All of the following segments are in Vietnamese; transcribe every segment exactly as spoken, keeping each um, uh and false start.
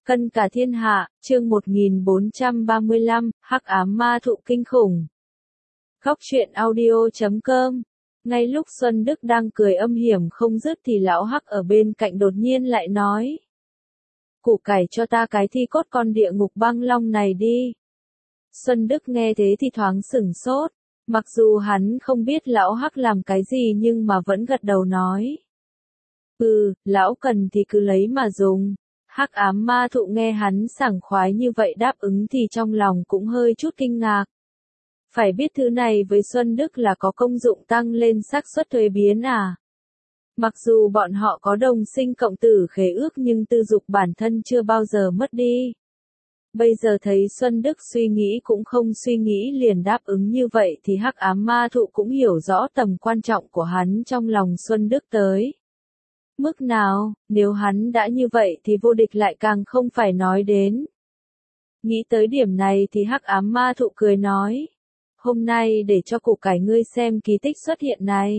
Cân cả thiên hạ, chương một nghìn bốn trăm ba mươi lăm, hắc ám ma thụ kinh khủng. Góc truyện audio chấm com. Ngay lúc Xuân Đức đang cười âm hiểm không dứt thì lão hắc ở bên cạnh đột nhiên lại nói. Củ cải cho ta cái thi cốt con địa ngục băng long này đi. Xuân Đức nghe thế thì thoáng sửng sốt. Mặc dù hắn không biết lão hắc làm cái gì nhưng mà vẫn gật đầu nói. Ừ, lão cần thì cứ lấy mà dùng. Hắc ám ma thụ nghe hắn sảng khoái như vậy đáp ứng thì trong lòng cũng hơi chút kinh ngạc. Phải biết thứ này với Xuân Đức là có công dụng tăng lên xác suất thuế biến à. Mặc dù bọn họ có đồng sinh cộng tử khế ước nhưng tư dục bản thân chưa bao giờ mất đi. Bây giờ thấy Xuân Đức suy nghĩ cũng không suy nghĩ liền đáp ứng như vậy thì hắc ám ma thụ cũng hiểu rõ tầm quan trọng của hắn trong lòng Xuân Đức tới. Mức nào, nếu hắn đã như vậy thì vô địch lại càng không phải nói đến. Nghĩ tới điểm này thì hắc ám ma thụ cười nói. Hôm nay để cho củ cải ngươi xem kỳ tích xuất hiện này.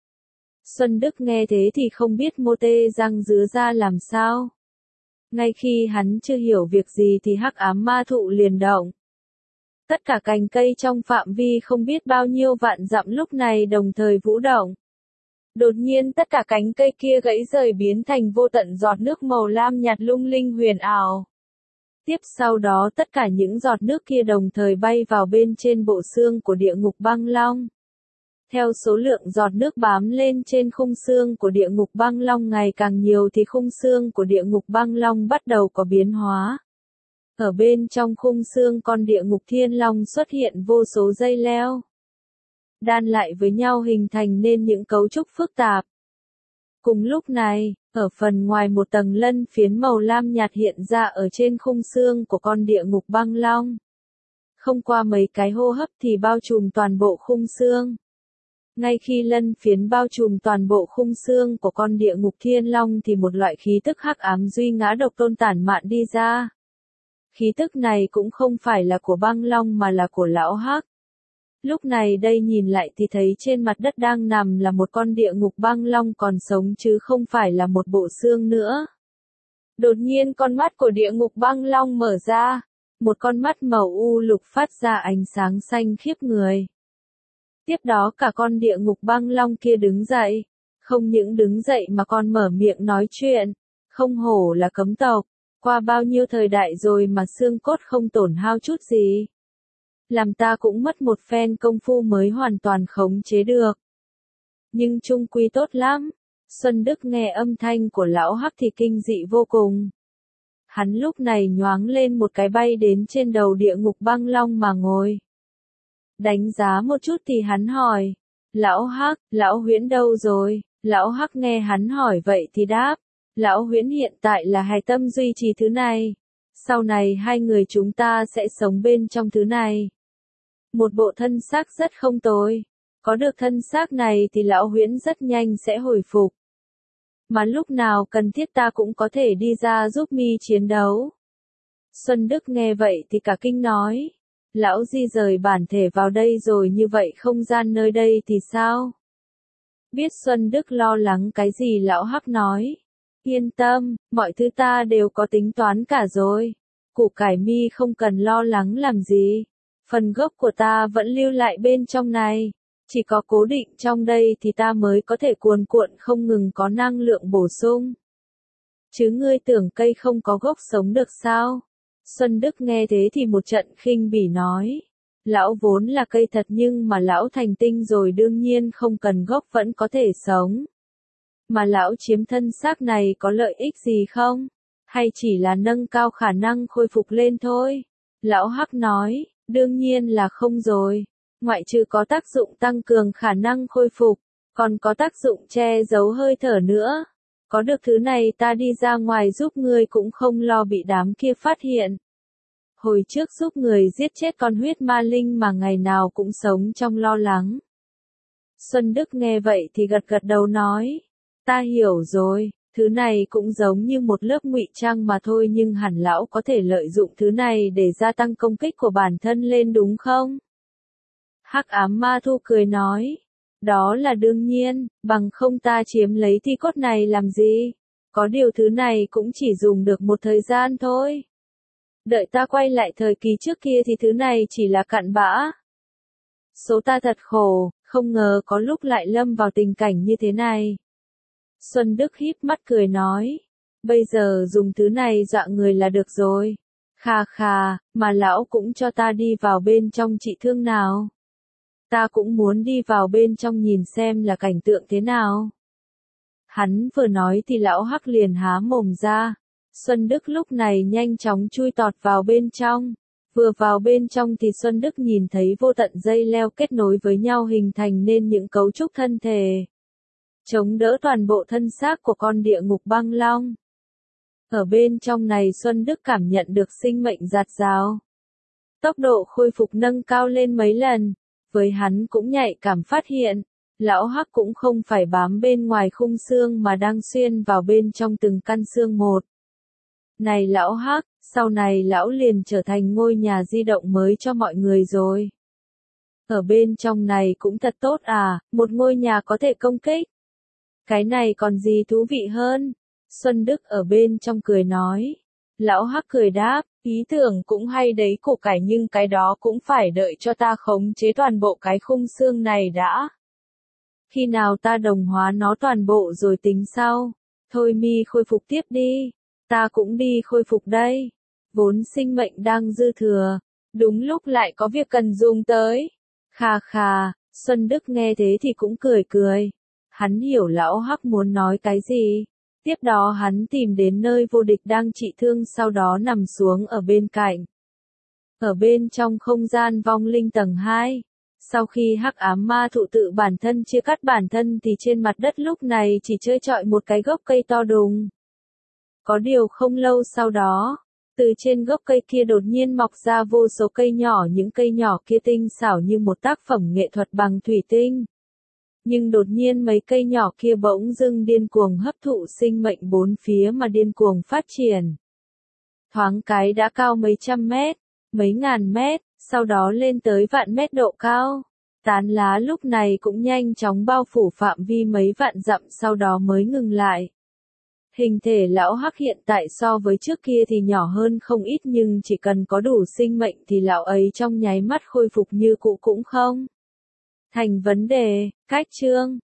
Xuân Đức nghe thế thì không biết mô tê răng rứa ra làm sao. Ngay khi hắn chưa hiểu việc gì thì hắc ám ma thụ liền động. Tất cả cành cây trong phạm vi không biết bao nhiêu vạn dặm lúc này đồng thời vũ động. Đột nhiên tất cả cánh cây kia gãy rời biến thành vô tận giọt nước màu lam nhạt lung linh huyền ảo. Tiếp sau đó tất cả những giọt nước kia đồng thời bay vào bên trên bộ xương của địa ngục băng long. Theo số lượng giọt nước bám lên trên khung xương của địa ngục băng long ngày càng nhiều thì khung xương của địa ngục băng long bắt đầu có biến hóa. Ở bên trong khung xương con địa ngục thiên long xuất hiện vô số dây leo. Đan lại với nhau hình thành nên những cấu trúc phức tạp. Cùng lúc này, ở phần ngoài một tầng lân phiến màu lam nhạt hiện ra ở trên khung xương của con địa ngục băng long. Không qua mấy cái hô hấp thì bao trùm toàn bộ khung xương. Ngay khi lân phiến bao trùm toàn bộ khung xương của con địa ngục thiên long thì một loại khí tức hắc ám duy ngã độc tôn tản mạn đi ra. Khí tức này cũng không phải là của băng long mà là của lão hắc. Lúc này đây nhìn lại thì thấy trên mặt đất đang nằm là một con địa ngục băng long còn sống chứ không phải là một bộ xương nữa. Đột nhiên con mắt của địa ngục băng long mở ra, một con mắt màu u lục phát ra ánh sáng xanh khiếp người. Tiếp đó cả con địa ngục băng long kia đứng dậy, không những đứng dậy mà còn mở miệng nói chuyện, không hổ là cấm tộc, qua bao nhiêu thời đại rồi mà xương cốt không tổn hao chút gì. Làm ta cũng mất một phen công phu mới hoàn toàn khống chế được. Nhưng chung quy tốt lắm. Xuân Đức nghe âm thanh của lão hắc thì kinh dị vô cùng. Hắn lúc này nhoáng lên một cái bay đến trên đầu địa ngục băng long mà ngồi. Đánh giá một chút thì hắn hỏi. Lão hắc, lão huyễn đâu rồi? Lão hắc nghe hắn hỏi vậy thì đáp. Lão huyễn hiện tại là hài tâm duy trì thứ này. Sau này hai người chúng ta sẽ sống bên trong thứ này. Một bộ thân xác rất không tồi. Có được thân xác này thì lão huyễn rất nhanh sẽ hồi phục. Mà lúc nào cần thiết ta cũng có thể đi ra giúp mi chiến đấu. Xuân Đức nghe vậy thì cả kinh nói. Lão di rời bản thể vào đây rồi như vậy không gian nơi đây thì sao? Biết Xuân Đức lo lắng cái gì lão hắc nói. Yên tâm, mọi thứ ta đều có tính toán cả rồi. Củ cải mi không cần lo lắng làm gì. Phần gốc của ta vẫn lưu lại bên trong này. Chỉ có cố định trong đây thì ta mới có thể cuồn cuộn không ngừng có năng lượng bổ sung. Chứ ngươi tưởng cây không có gốc sống được sao? Xuân Đức nghe thế thì một trận khinh bỉ nói. Lão vốn là cây thật nhưng mà lão thành tinh rồi đương nhiên không cần gốc vẫn có thể sống. Mà lão chiếm thân xác này có lợi ích gì không? Hay chỉ là nâng cao khả năng khôi phục lên thôi? Lão hắc nói. Đương nhiên là không rồi. Ngoại trừ có tác dụng tăng cường khả năng khôi phục, còn có tác dụng che giấu hơi thở nữa. Có được thứ này ta đi ra ngoài giúp ngươi cũng không lo bị đám kia phát hiện. Hồi trước giúp người giết chết con huyết ma linh mà ngày nào cũng sống trong lo lắng. Xuân Đức nghe vậy thì gật gật đầu nói. Ta hiểu rồi. Thứ này cũng giống như một lớp ngụy trang mà thôi nhưng hẳn lão có thể lợi dụng thứ này để gia tăng công kích của bản thân lên đúng không? Hắc ám ma thu cười nói. Đó là đương nhiên, bằng không ta chiếm lấy thi cốt này làm gì? Có điều thứ này cũng chỉ dùng được một thời gian thôi. Đợi ta quay lại thời kỳ trước kia thì thứ này chỉ là cặn bã. Số ta thật khổ, không ngờ có lúc lại lâm vào tình cảnh như thế này. Xuân Đức híp mắt cười nói, bây giờ dùng thứ này dọa người là được rồi. Khà khà, mà lão cũng cho ta đi vào bên trong trị thương nào. Ta cũng muốn đi vào bên trong nhìn xem là cảnh tượng thế nào. Hắn vừa nói thì lão Hắc liền há mồm ra. Xuân Đức lúc này nhanh chóng chui tọt vào bên trong. Vừa vào bên trong thì Xuân Đức nhìn thấy vô tận dây leo kết nối với nhau hình thành nên những cấu trúc thân thể, chống đỡ toàn bộ thân xác của con địa ngục băng long. Ở bên trong này Xuân Đức cảm nhận được sinh mệnh dạt dào. Tốc độ khôi phục nâng cao lên mấy lần. Với hắn cũng nhạy cảm phát hiện, lão Hắc cũng không phải bám bên ngoài khung xương mà đang xuyên vào bên trong từng căn xương một. Này lão Hắc, sau này lão liền trở thành ngôi nhà di động mới cho mọi người rồi. Ở bên trong này cũng thật tốt à, một ngôi nhà có thể công kích. Cái này còn gì thú vị hơn? Xuân Đức ở bên trong cười nói. Lão Hắc cười đáp, ý tưởng cũng hay đấy củ cải nhưng cái đó cũng phải đợi cho ta khống chế toàn bộ cái khung xương này đã. Khi nào ta đồng hóa nó toàn bộ rồi tính sau. Thôi mi khôi phục tiếp đi. Ta cũng đi khôi phục đây. Vốn sinh mệnh đang dư thừa. Đúng lúc lại có việc cần dùng tới. Khà khà, Xuân Đức nghe thế thì cũng cười cười. Hắn hiểu lão Hắc muốn nói cái gì. Tiếp đó hắn tìm đến nơi vô địch đang trị thương sau đó nằm xuống ở bên cạnh. Ở bên trong không gian vong linh tầng hai. Sau khi hắc ám ma thụ tự bản thân chia cắt bản thân thì trên mặt đất lúc này chỉ trơ trọi một cái gốc cây to đùng. Có điều không lâu sau đó, từ trên gốc cây kia đột nhiên mọc ra vô số cây nhỏ, những cây nhỏ kia tinh xảo như một tác phẩm nghệ thuật bằng thủy tinh. Nhưng đột nhiên mấy cây nhỏ kia bỗng dưng điên cuồng hấp thụ sinh mệnh bốn phía mà điên cuồng phát triển. Thoáng cái đã cao mấy trăm mét, mấy ngàn mét, sau đó lên tới vạn mét độ cao. Tán lá lúc này cũng nhanh chóng bao phủ phạm vi mấy vạn dặm sau đó mới ngừng lại. Hình thể lão Hắc hiện tại so với trước kia thì nhỏ hơn không ít nhưng chỉ cần có đủ sinh mệnh thì lão ấy trong nháy mắt khôi phục như cũ cũng không thành vấn đề. Cách chương